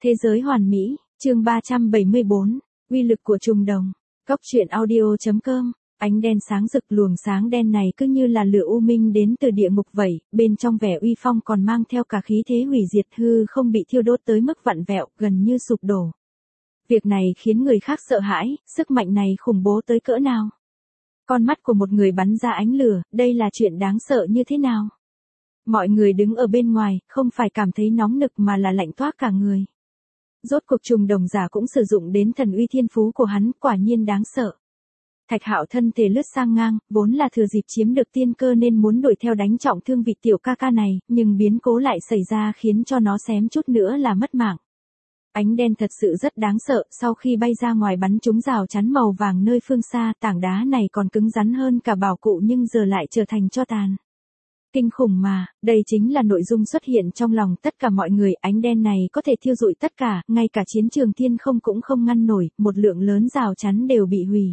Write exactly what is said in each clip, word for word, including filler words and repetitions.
Thế giới hoàn mỹ, chương ba trăm bảy mươi bốn, uy lực của trùng đồng. Góc truyện audio chấm com. Ánh đen sáng rực, luồng sáng đen này cứ như là lửa u minh đến từ địa ngục vậy, bên trong vẻ uy phong còn mang theo cả khí thế hủy diệt, hư không bị thiêu đốt tới mức vặn vẹo, gần như sụp đổ. Việc này khiến người khác sợ hãi, sức mạnh này khủng bố tới cỡ nào? Con mắt của một người bắn ra ánh lửa, đây là chuyện đáng sợ như thế nào? Mọi người đứng ở bên ngoài, không phải cảm thấy nóng nực mà là lạnh toát cả người. Rốt cuộc trùng đồng giả cũng sử dụng đến thần uy thiên phú của hắn, quả nhiên đáng sợ. Thạch Hạo thân thể lướt sang ngang, vốn là thừa dịp chiếm được tiên cơ nên muốn đuổi theo đánh trọng thương vị tiểu ca ca này, nhưng biến cố lại xảy ra khiến cho nó xém chút nữa là mất mạng. Ánh đen thật sự rất đáng sợ, sau khi bay ra ngoài bắn trúng rào chắn màu vàng nơi phương xa, tảng đá này còn cứng rắn hơn cả bảo cụ nhưng giờ lại trở thành tro tàn. Kinh khủng mà, đây chính là nội dung xuất hiện trong lòng tất cả mọi người, ánh đen này có thể thiêu rụi tất cả, ngay cả chiến trường thiên không cũng không ngăn nổi, một lượng lớn rào chắn đều bị hủy.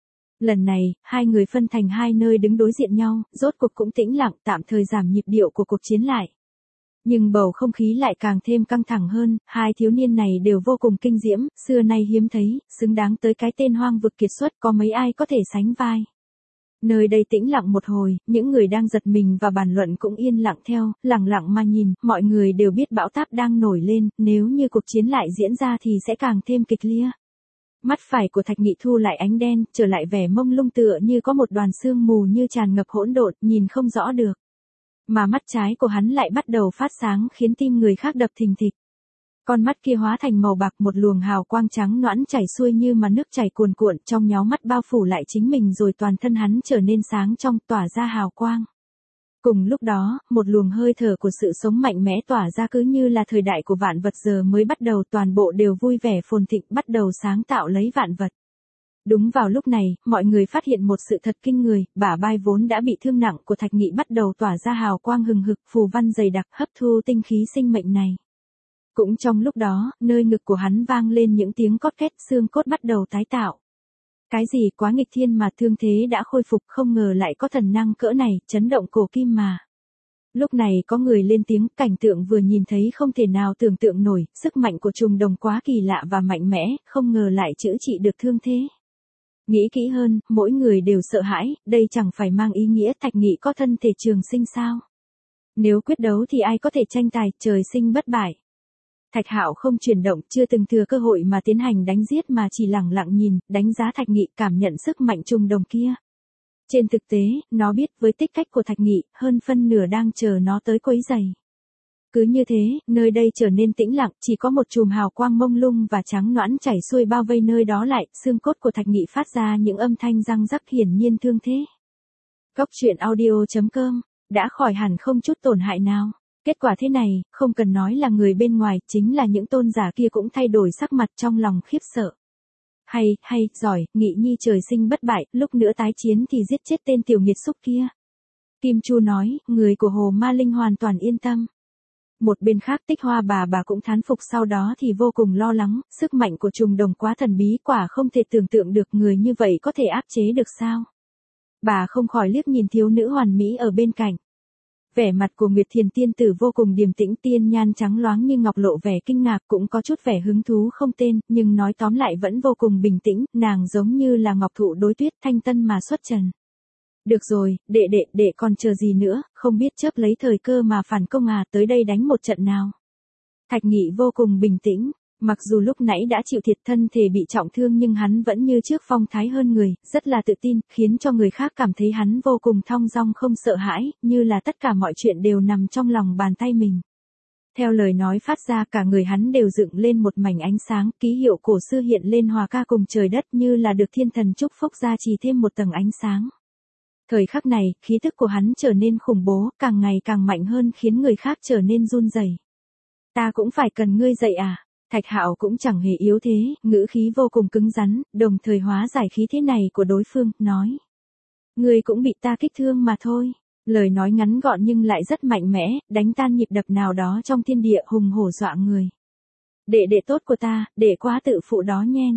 Lần này, hai người phân thành hai nơi đứng đối diện nhau, rốt cuộc cũng tĩnh lặng, tạm thời giảm nhịp điệu của cuộc chiến lại. Nhưng bầu không khí lại càng thêm căng thẳng hơn, hai thiếu niên này đều vô cùng kinh diễm, xưa nay hiếm thấy, xứng đáng tới cái tên hoang vực kiệt xuất, có mấy ai có thể sánh vai. Nơi đây tĩnh lặng một hồi, những người đang giật mình và bàn luận cũng yên lặng theo, lặng lặng mà nhìn, mọi người đều biết bão táp đang nổi lên, nếu như cuộc chiến lại diễn ra thì sẽ càng thêm kịch liệt. Mắt phải của Thạch Nghị thu lại ánh đen, trở lại vẻ mông lung tựa như có một đoàn sương mù như tràn ngập hỗn độn, nhìn không rõ được. Mà mắt trái của hắn lại bắt đầu phát sáng khiến tim người khác đập thình thịch. Con mắt kia hóa thành màu bạc, một luồng hào quang trắng nõn chảy xuôi như mà nước chảy cuồn cuộn, trong nháy mắt bao phủ lại chính mình rồi toàn thân hắn trở nên sáng trong, tỏa ra hào quang. Cùng lúc đó, một luồng hơi thở của sự sống mạnh mẽ tỏa ra, cứ như là thời đại của vạn vật giờ mới bắt đầu, toàn bộ đều vui vẻ phồn thịnh, bắt đầu sáng tạo lấy vạn vật. Đúng vào lúc này, mọi người phát hiện một sự thật kinh người, bả vai vốn đã bị thương nặng của Thạch Nghị bắt đầu tỏa ra hào quang hừng hực, phù văn dày đặc hấp thu tinh khí sinh mệnh này. Cũng trong lúc đó, nơi ngực của hắn vang lên những tiếng cót két, xương cốt bắt đầu tái tạo. Cái gì quá nghịch thiên mà thương thế đã khôi phục, không ngờ lại có thần năng cỡ này, chấn động cổ kim mà. Lúc này có người lên tiếng, cảnh tượng vừa nhìn thấy không thể nào tưởng tượng nổi, sức mạnh của trùng đồng quá kỳ lạ và mạnh mẽ, không ngờ lại chữa trị được thương thế. Nghĩ kỹ hơn, mỗi người đều sợ hãi, đây chẳng phải mang ý nghĩa Thạch Nghị có thân thể trường sinh sao? Nếu quyết đấu thì ai có thể tranh tài, trời sinh bất bại. Thạch Hạo không chuyển động, chưa từng thừa cơ hội mà tiến hành đánh giết mà chỉ lặng lặng nhìn, đánh giá Thạch Nghị, cảm nhận sức mạnh trùng đồng kia. Trên thực tế, nó biết với tích cách của Thạch Nghị, hơn phân nửa đang chờ nó tới quấy rầy. Cứ như thế, nơi đây trở nên tĩnh lặng, chỉ có một chùm hào quang mông lung và trắng nõn chảy xuôi bao vây nơi đó lại, xương cốt của Thạch Nghị phát ra những âm thanh răng rắc, hiển nhiên thương thế. Góc truyện audio chấm com, đã khỏi hẳn không chút tổn hại nào. Kết quả thế này, không cần nói là người bên ngoài, chính là những tôn giả kia cũng thay đổi sắc mặt trong lòng khiếp sợ. Hay, hay, giỏi, Nghị nhi trời sinh bất bại, lúc nữa tái chiến thì giết chết tên tiểu nghiệt xúc kia. Kim Chu nói, người của Hồ Ma Linh hoàn toàn yên tâm. Một bên khác Tích Hoa bà bà cũng thán phục, sau đó thì vô cùng lo lắng, sức mạnh của trùng đồng quá thần bí, quả không thể tưởng tượng được người như vậy có thể áp chế được sao. Bà không khỏi liếc nhìn thiếu nữ hoàn mỹ ở bên cạnh. Vẻ mặt của Nguyệt Thiền tiên tử vô cùng điềm tĩnh, tiên nhan trắng loáng như ngọc, lộ vẻ kinh ngạc, cũng có chút vẻ hứng thú không tên, nhưng nói tóm lại vẫn vô cùng bình tĩnh, nàng giống như là ngọc thụ đối tuyết, thanh tân mà xuất trần. Được rồi, đệ đệ, đệ còn chờ gì nữa, không biết chớp lấy thời cơ mà phản công à, tới đây đánh một trận nào. Thạch Nghị vô cùng bình tĩnh, mặc dù lúc nãy đã chịu thiệt, thân thể bị trọng thương nhưng hắn vẫn như trước phong thái hơn người, rất là tự tin, khiến cho người khác cảm thấy hắn vô cùng thong dong không sợ hãi, như là tất cả mọi chuyện đều nằm trong lòng bàn tay mình. Theo lời nói phát ra, cả người hắn đều dựng lên một mảnh ánh sáng, ký hiệu cổ xưa hiện lên hòa ca cùng trời đất, như là được thiên thần chúc phúc gia trì thêm một tầng ánh sáng. Thời khắc này, khí tức của hắn trở nên khủng bố, càng ngày càng mạnh hơn, khiến người khác trở nên run rẩy. Ta cũng phải cần ngươi dạy à? Thạch Hạo cũng chẳng hề yếu thế, ngữ khí vô cùng cứng rắn, đồng thời hóa giải khí thế này của đối phương, nói. Ngươi cũng bị ta kích thương mà thôi. Lời nói ngắn gọn nhưng lại rất mạnh mẽ, đánh tan nhịp đập nào đó trong thiên địa, hùng hổ dọa người. Đệ đệ tốt của ta, đệ quá tự phụ đó nhen.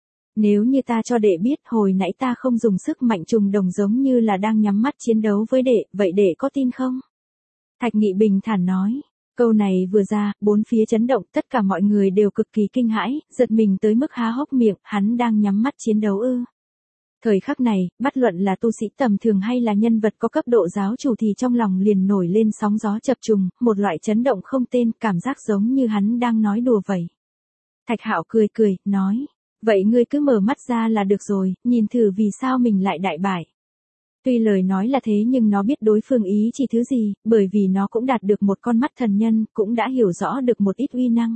Nếu như ta cho đệ biết hồi nãy ta không dùng sức mạnh trùng đồng giống như là đang nhắm mắt chiến đấu với đệ, vậy đệ có tin không? Thạch Nghị bình thản nói. Câu này vừa ra, bốn phía chấn động, tất cả mọi người đều cực kỳ kinh hãi, giật mình tới mức há hốc miệng, hắn đang nhắm mắt chiến đấu ư. Thời khắc này, bất luận là tu sĩ tầm thường hay là nhân vật có cấp độ giáo chủ thì trong lòng liền nổi lên sóng gió chập trùng, một loại chấn động không tên, cảm giác giống như hắn đang nói đùa vậy. Thạch Hạo cười cười, nói, vậy ngươi cứ mở mắt ra là được rồi, nhìn thử vì sao mình lại đại bại. Tuy lời nói là thế nhưng nó biết đối phương ý chỉ thứ gì, bởi vì nó cũng đạt được một con mắt thần nhân, cũng đã hiểu rõ được một ít uy năng.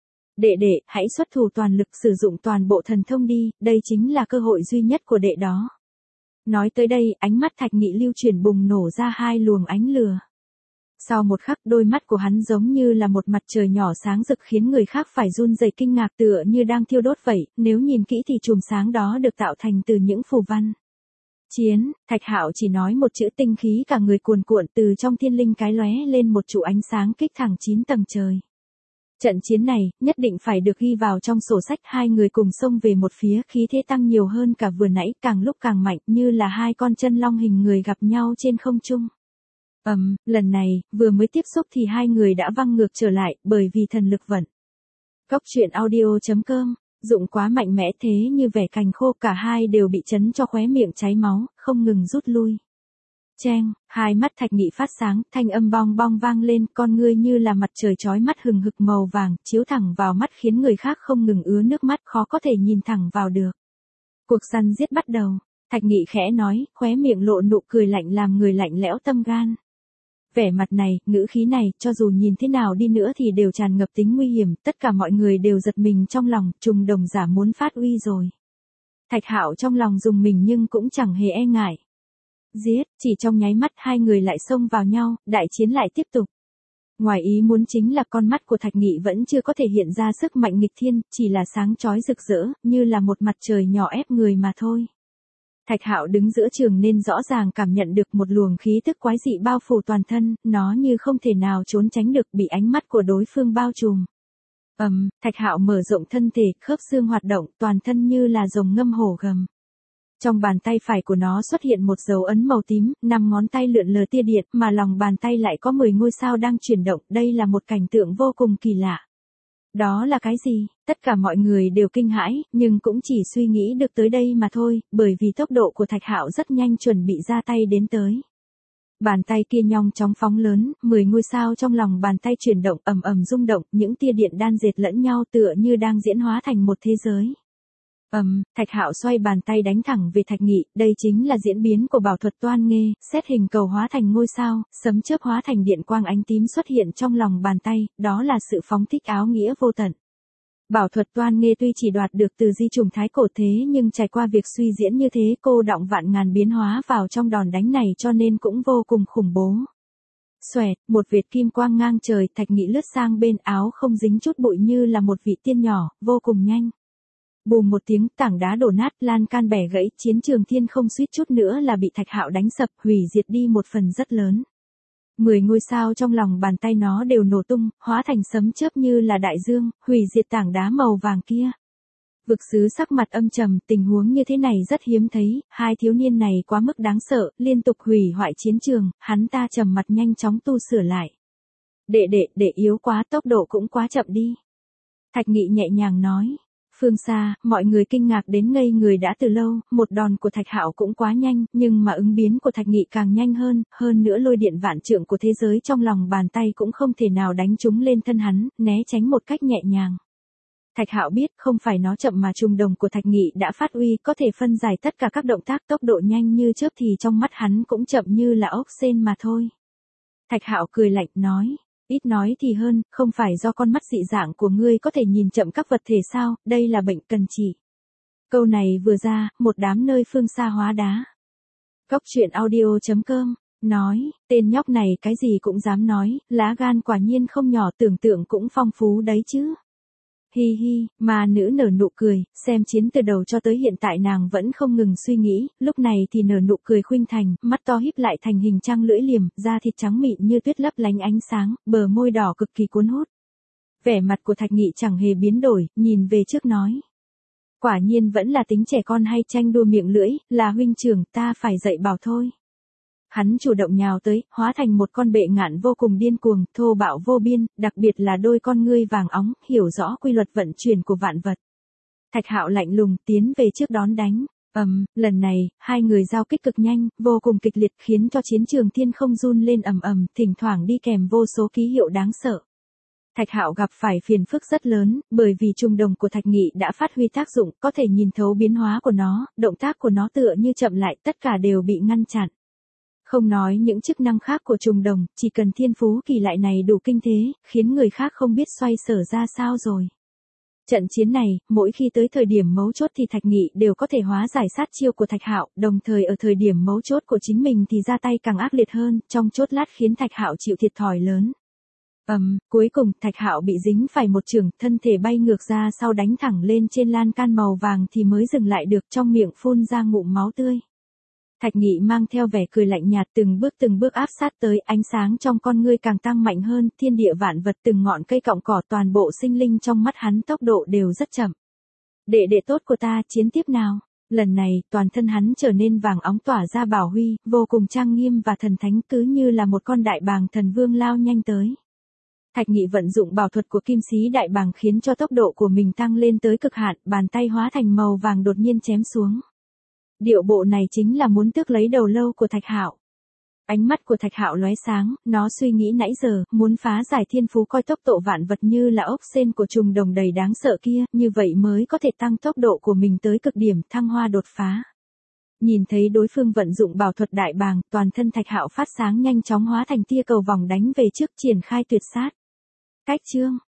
Đệ đệ, hãy xuất thủ toàn lực sử dụng toàn bộ thần thông đi, đây chính là cơ hội duy nhất của đệ đó. Nói tới đây, ánh mắt Thạch Nghị lưu chuyển bùng nổ ra hai luồng ánh lửa. Sau một khắc, đôi mắt của hắn giống như là một mặt trời nhỏ sáng rực khiến người khác phải run rẩy kinh ngạc tựa như đang thiêu đốt vậy, nếu nhìn kỹ thì chùm sáng đó được tạo thành từ những phù văn. Chiến, Thạch Hạo chỉ nói một chữ tinh khí cả người cuồn cuộn từ trong thiên linh cái lóe lên một trụ ánh sáng kích thẳng chín tầng trời. Trận chiến này, nhất định phải được ghi vào trong sổ sách, hai người cùng xông về một phía, khí thế tăng nhiều hơn cả vừa nãy, càng lúc càng mạnh như là hai con chân long hình người gặp nhau trên không trung. Ầm, um, lần này, vừa mới tiếp xúc thì hai người đã văng ngược trở lại, bởi vì thần lực vận. Cốc truyện audio chấm com, dụng quá mạnh mẽ thế như vẻ cành khô, cả hai đều bị chấn cho khóe miệng cháy máu, không ngừng rút lui. Cheng, hai mắt Thạch Nghị phát sáng, thanh âm bong bong vang lên, con ngươi như là mặt trời chói mắt hừng hực màu vàng, chiếu thẳng vào mắt khiến người khác không ngừng ứa nước mắt, khó có thể nhìn thẳng vào được. Cuộc săn giết bắt đầu, Thạch Nghị khẽ nói, khóe miệng lộ nụ cười lạnh làm người lạnh lẽo tâm gan. Vẻ mặt này, ngữ khí này, cho dù nhìn thế nào đi nữa thì đều tràn ngập tính nguy hiểm, tất cả mọi người đều giật mình trong lòng, trùng đồng giả muốn phát uy rồi. Thạch Hạo trong lòng dùng mình nhưng cũng chẳng hề e ngại. Giết, chỉ trong nháy mắt hai người lại xông vào nhau, đại chiến lại tiếp tục. Ngoài ý muốn chính là con mắt của Thạch Nghị vẫn chưa có thể hiện ra sức mạnh nghịch thiên, chỉ là sáng chói rực rỡ, như là một mặt trời nhỏ ép người mà thôi. Thạch Hạo đứng giữa trường nên rõ ràng cảm nhận được một luồng khí tức quái dị bao phủ toàn thân, nó như không thể nào trốn tránh được, bị ánh mắt của đối phương bao trùm. Ầm, um, Thạch Hạo mở rộng thân thể, khớp xương hoạt động, toàn thân như là rồng ngâm hổ gầm. Trong bàn tay phải của nó xuất hiện một dấu ấn màu tím, năm ngón tay lượn lờ tia điện, mà lòng bàn tay lại có mười ngôi sao đang chuyển động, đây là một cảnh tượng vô cùng kỳ lạ. Đó là cái gì? Tất cả mọi người đều kinh hãi, nhưng cũng chỉ suy nghĩ được tới đây mà thôi, bởi vì tốc độ của Thạch Hạo rất nhanh chuẩn bị ra tay đến tới. Bàn tay kia nhong chóng phóng lớn, mười ngôi sao trong lòng bàn tay chuyển động ầm ầm rung động, những tia điện đan dệt lẫn nhau tựa như đang diễn hóa thành một thế giới. Ầm, um, Thạch Hạo xoay bàn tay đánh thẳng về Thạch Nghị, đây chính là diễn biến của bảo thuật toan nghê, xét hình cầu hóa thành ngôi sao, sấm chớp hóa thành điện quang ánh tím xuất hiện trong lòng bàn tay, đó là sự phóng thích áo nghĩa vô tận. Bảo thuật toan nghê tuy chỉ đoạt được từ di trùng thái cổ thế nhưng trải qua việc suy diễn như thế cô đọng vạn ngàn biến hóa vào trong đòn đánh này cho nên cũng vô cùng khủng bố. Xoẹt, một vệt kim quang ngang trời, Thạch Nghị lướt sang bên, áo không dính chút bụi như là một vị tiên nhỏ, vô cùng nhanh. Bùm một tiếng, tảng đá đổ nát, lan can bẻ gãy, chiến trường thiên không suýt chút nữa là bị Thạch Hạo đánh sập, hủy diệt đi một phần rất lớn. Mười ngôi sao trong lòng bàn tay nó đều nổ tung, hóa thành sấm chớp như là đại dương, hủy diệt tảng đá màu vàng kia. Vực sứ sắc mặt âm trầm, tình huống như thế này rất hiếm thấy, hai thiếu niên này quá mức đáng sợ, liên tục hủy hoại chiến trường, hắn ta trầm mặt nhanh chóng tu sửa lại. Đệ đệ, đệ yếu quá, tốc độ cũng quá chậm đi. Thạch Nghị nhẹ nhàng nói. Phương xa, mọi người kinh ngạc đến ngây người đã từ lâu, một đòn của Thạch Hạo cũng quá nhanh, nhưng mà ứng biến của Thạch Nghị càng nhanh hơn, hơn nữa lôi điện vạn trượng của thế giới trong lòng bàn tay cũng không thể nào đánh trúng lên thân hắn, né tránh một cách nhẹ nhàng. Thạch Hạo biết không phải nó chậm mà trùng đồng của Thạch Nghị đã phát uy, có thể phân giải tất cả các động tác, tốc độ nhanh như chớp thì trong mắt hắn cũng chậm như là ốc sên mà thôi. Thạch Hạo cười lạnh nói. Ít nói thì hơn, không phải do con mắt dị dạng của ngươi có thể nhìn chậm các vật thể sao, đây là bệnh cần trị. Câu này vừa ra, một đám nơi phương xa hóa đá. Cốc truyện audio chấm com, nói, tên nhóc này cái gì cũng dám nói, lá gan quả nhiên không nhỏ, tưởng tượng cũng phong phú đấy chứ. Hi hi, mà nữ nở nụ cười, xem chiến từ đầu cho tới hiện tại nàng vẫn không ngừng suy nghĩ, lúc này thì nở nụ cười khuynh thành, mắt to híp lại thành hình trăng lưỡi liềm, da thịt trắng mịn như tuyết lấp lánh ánh sáng, bờ môi đỏ cực kỳ cuốn hút. Vẻ mặt của Thạch Nghị chẳng hề biến đổi, nhìn về trước nói. Quả nhiên vẫn là tính trẻ con hay tranh đua miệng lưỡi, là huynh trưởng ta phải dạy bảo thôi. Hắn chủ động nhào tới, hóa thành một con bệ ngạn vô cùng điên cuồng, thô bạo vô biên, đặc biệt là đôi con ngươi vàng óng, hiểu rõ quy luật vận chuyển của vạn vật. Thạch Hạo lạnh lùng tiến về trước đón đánh. Ầm, um, lần này, hai người giao kích cực nhanh, vô cùng kịch liệt khiến cho chiến trường thiên không run lên ầm ầm, thỉnh thoảng đi kèm vô số ký hiệu đáng sợ. Thạch Hạo gặp phải phiền phức rất lớn, bởi vì trùng đồng của Thạch Nghị đã phát huy tác dụng, có thể nhìn thấu biến hóa của nó, động tác của nó tựa như chậm lại, tất cả đều bị ngăn chặn. Không nói những chức năng khác của trùng đồng, chỉ cần thiên phú kỳ lạ này đủ kinh thế, khiến người khác không biết xoay sở ra sao rồi. Trận chiến này, mỗi khi tới thời điểm mấu chốt thì Thạch Nghị đều có thể hóa giải sát chiêu của Thạch Hạo, đồng thời ở thời điểm mấu chốt của chính mình thì ra tay càng ác liệt hơn, trong chốt lát khiến Thạch Hạo chịu thiệt thòi lớn. Ầm, um, cuối cùng Thạch Hạo bị dính phải một chưởng, thân thể bay ngược ra sau đánh thẳng lên trên lan can màu vàng thì mới dừng lại được, trong miệng phun ra ngụm máu tươi. Thạch Nghị mang theo vẻ cười lạnh nhạt từng bước từng bước áp sát tới, ánh sáng trong con ngươi càng tăng mạnh hơn, thiên địa vạn vật từng ngọn cây cọng cỏ toàn bộ sinh linh trong mắt hắn tốc độ đều rất chậm. Đệ đệ tốt của ta, chiến tiếp nào. Lần này, toàn thân hắn trở nên vàng óng tỏa ra bảo huy, vô cùng trang nghiêm và thần thánh, cứ như là một con đại bàng thần vương lao nhanh tới. Thạch Nghị vận dụng bảo thuật của kim sĩ đại bàng khiến cho tốc độ của mình tăng lên tới cực hạn, bàn tay hóa thành màu vàng đột nhiên chém xuống. Điệu bộ này chính là muốn tước lấy đầu lâu của Thạch Hạo. Ánh mắt của Thạch Hạo lóe sáng, nó suy nghĩ nãy giờ, muốn phá giải thiên phú coi tốc độ vạn vật như là ốc sên của trùng đồng đầy đáng sợ kia, như vậy mới có thể tăng tốc độ của mình tới cực điểm, thăng hoa đột phá. Nhìn thấy đối phương vận dụng bảo thuật đại bàng, toàn thân Thạch Hạo phát sáng nhanh chóng hóa thành tia cầu vòng đánh về trước, triển khai tuyệt sát. Cách chương